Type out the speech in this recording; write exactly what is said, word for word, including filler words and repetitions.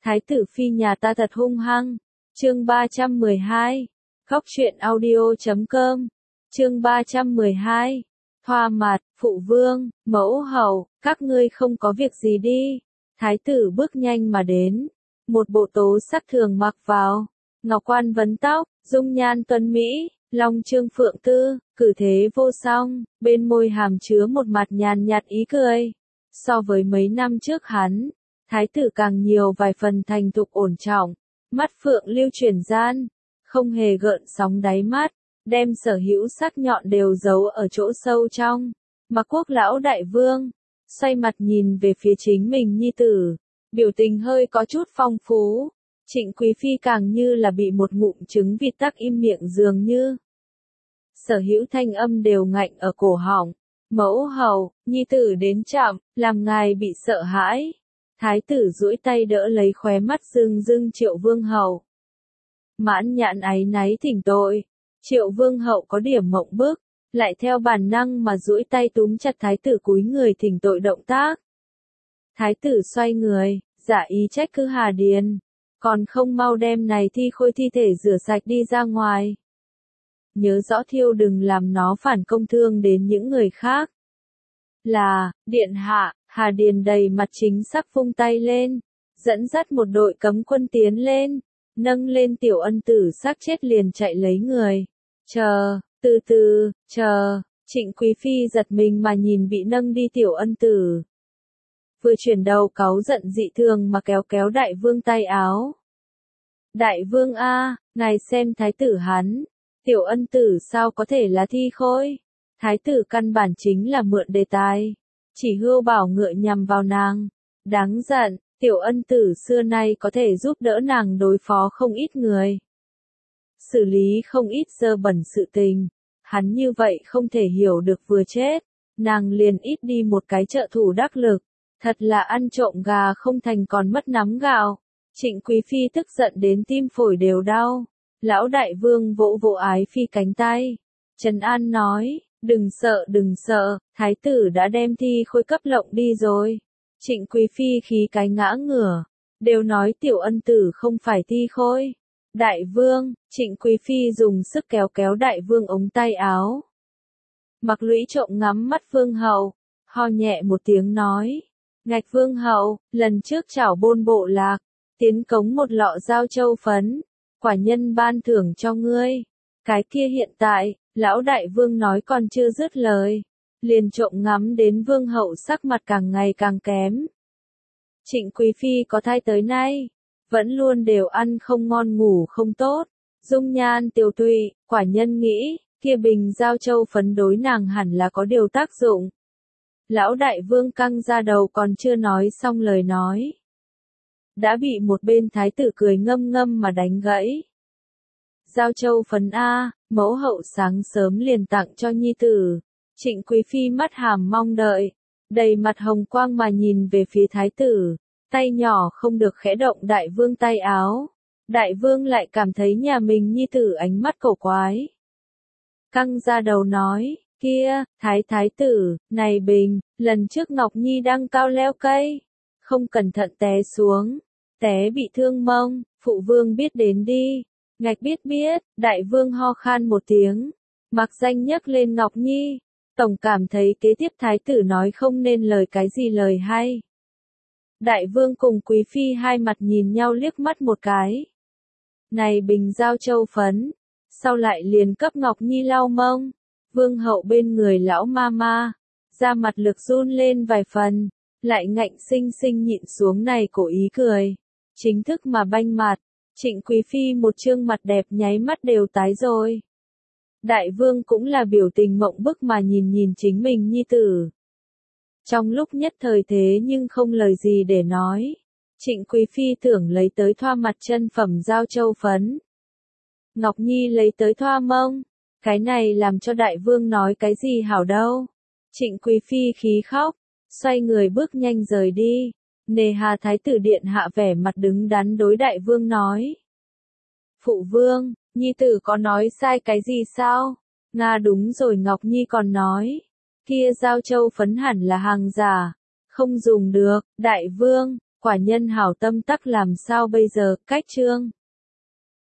Thái tử phi nhà ta thật hung hăng. Chương ba trăm mười hai. Khóc chuyện audio chấm com. Chương ba trăm mười hai. Thoa mặt, phụ vương, mẫu hậu, các ngươi không có việc gì đi. Thái tử bước nhanh mà đến. Một bộ tố sắc thường mặc vào. Ngọc quan vấn tóc, dung nhan tuấn mỹ, long trương phượng tư, cử thế vô song, bên môi hàm chứa một mặt nhàn nhạt ý cười. So với mấy năm trước hắn, thái tử càng nhiều vài phần thành thục ổn trọng, mắt phượng lưu chuyển gian, không hề gợn sóng đáy mắt, đem sở hữu sắc nhọn đều giấu ở chỗ sâu trong. Mà quốc lão đại vương, xoay mặt nhìn về phía chính mình nhi tử, biểu tình hơi có chút phong phú. Trịnh Quý Phi càng như là bị một ngụm trứng vịt tắc im miệng dường như. Sở hữu thanh âm đều ngạnh ở cổ họng. Mẫu hậu, nhi tử đến chậm, làm ngài bị sợ hãi. Thái tử duỗi tay đỡ lấy khóe mắt rưng rưng Triệu Vương hậu. Mãn nhãn áy náy thỉnh tội. Triệu Vương hậu có điểm mộng bức, lại theo bản năng mà duỗi tay túm chặt thái tử cúi người thỉnh tội động tác. Thái tử xoay người, giả ý trách cứ Hà Điền, còn không mau đem này thi khôi thi thể rửa sạch đi ra ngoài. Nhớ rõ thiêu đừng làm nó phản công thương đến những người khác. Là, điện hạ, Hà Điền đầy mặt chính xác vung tay lên, dẫn dắt một đội cấm quân tiến lên, nâng lên tiểu ân tử xác chết liền chạy lấy người. Chờ, từ từ, chờ, Trịnh Quý Phi giật mình mà nhìn bị nâng đi tiểu ân tử. Vừa chuyển đầu cáu giận dị thường mà kéo kéo đại vương tay áo. Đại vương a, ngài xem thái tử hắn, tiểu ân tử sao có thể là thi khôi? Thái tử căn bản chính là mượn đề tài, chỉ hưu bảo ngựa nhằm vào nàng. Đáng giận, tiểu ân tử xưa nay có thể giúp đỡ nàng đối phó không ít người, xử lý không ít dơ bẩn sự tình. Hắn như vậy không thể hiểu được vừa chết, nàng liền ít đi một cái trợ thủ đắc lực. Thật là ăn trộm gà không thành còn mất nắm gạo. Trịnh Quý Phi tức giận đến tim phổi đều đau. Lão đại vương vỗ vỗ Ái Phi cánh tay. Trần An nói, đừng sợ đừng sợ, thái tử đã đem thi khôi cấp lộng đi rồi. Trịnh Quý Phi khí cái ngã ngửa, đều nói tiểu ân tử không phải thi khôi. Đại vương, Trịnh Quý Phi dùng sức kéo kéo đại vương ống tay áo. Mặc Lũy trộm ngắm mắt vương hậu, ho nhẹ một tiếng nói. Ngạch vương hậu, lần trước chảo bôn bộ lạc, tiến cống một lọ giao châu phấn, quả nhân ban thưởng cho ngươi. Cái kia hiện tại, lão đại vương nói còn chưa dứt lời, liền trộm ngắm đến vương hậu sắc mặt càng ngày càng kém. Trịnh Quý Phi có thai tới nay, vẫn luôn đều ăn không ngon ngủ không tốt, dung nhan tiều tụy, quả nhân nghĩ, kia bình giao châu phấn đối nàng hẳn là có điều tác dụng. Lão đại vương căng ra đầu còn chưa nói xong lời nói, đã bị một bên thái tử cười ngâm ngâm mà đánh gãy. Giao châu phấn A, mẫu hậu sáng sớm liền tặng cho nhi tử. Trịnh Quý Phi mắt hàm mong đợi, đầy mặt hồng quang mà nhìn về phía thái tử, tay nhỏ không được khẽ động đại vương tay áo. Đại vương lại cảm thấy nhà mình nhi tử ánh mắt cổ quái. Căng ra đầu nói, kia, thái thái tử, này bình, lần trước Ngọc Nhi đang cao leo cây, không cẩn thận té xuống, té bị thương mông, phụ vương biết đến đi. Ngạch biết biết, đại vương ho khan một tiếng, mặc danh nhấc lên Ngọc Nhi, tổng cảm thấy kế tiếp thái tử nói không nên lời cái gì lời hay. Đại vương cùng Quý Phi hai mặt nhìn nhau liếc mắt một cái. Này bình giao châu phấn, sau lại liền cấp Ngọc Nhi lau mông. Vương hậu bên người lão ma ma, da mặt lực run lên vài phần, lại ngạnh sinh sinh nhịn xuống này cổ ý cười. Chính thức mà banh mặt, Trịnh Quý Phi một trương mặt đẹp nháy mắt đều tái rồi. Đại vương cũng là biểu tình mộng bức mà nhìn nhìn chính mình nhi tử. Trong lúc nhất thời thế nhưng không lời gì để nói, Trịnh Quý Phi tưởng lấy tới thoa mặt chân phẩm giao châu phấn. Ngọc Nhi lấy tới thoa mông. Cái này làm cho đại vương nói cái gì hảo đâu. Trịnh Quý Phi khí khóc, xoay người bước nhanh rời đi. Nề hà thái tử điện hạ vẻ mặt đứng đắn đối đại vương nói. Phụ vương, nhi tử có nói sai cái gì sao? Nga đúng rồi, Ngọc Nhi còn nói, kia giao châu phấn hẳn là hàng giả, không dùng được. Đại vương, Quả nhân hảo tâm tắc làm sao bây giờ, cách chương.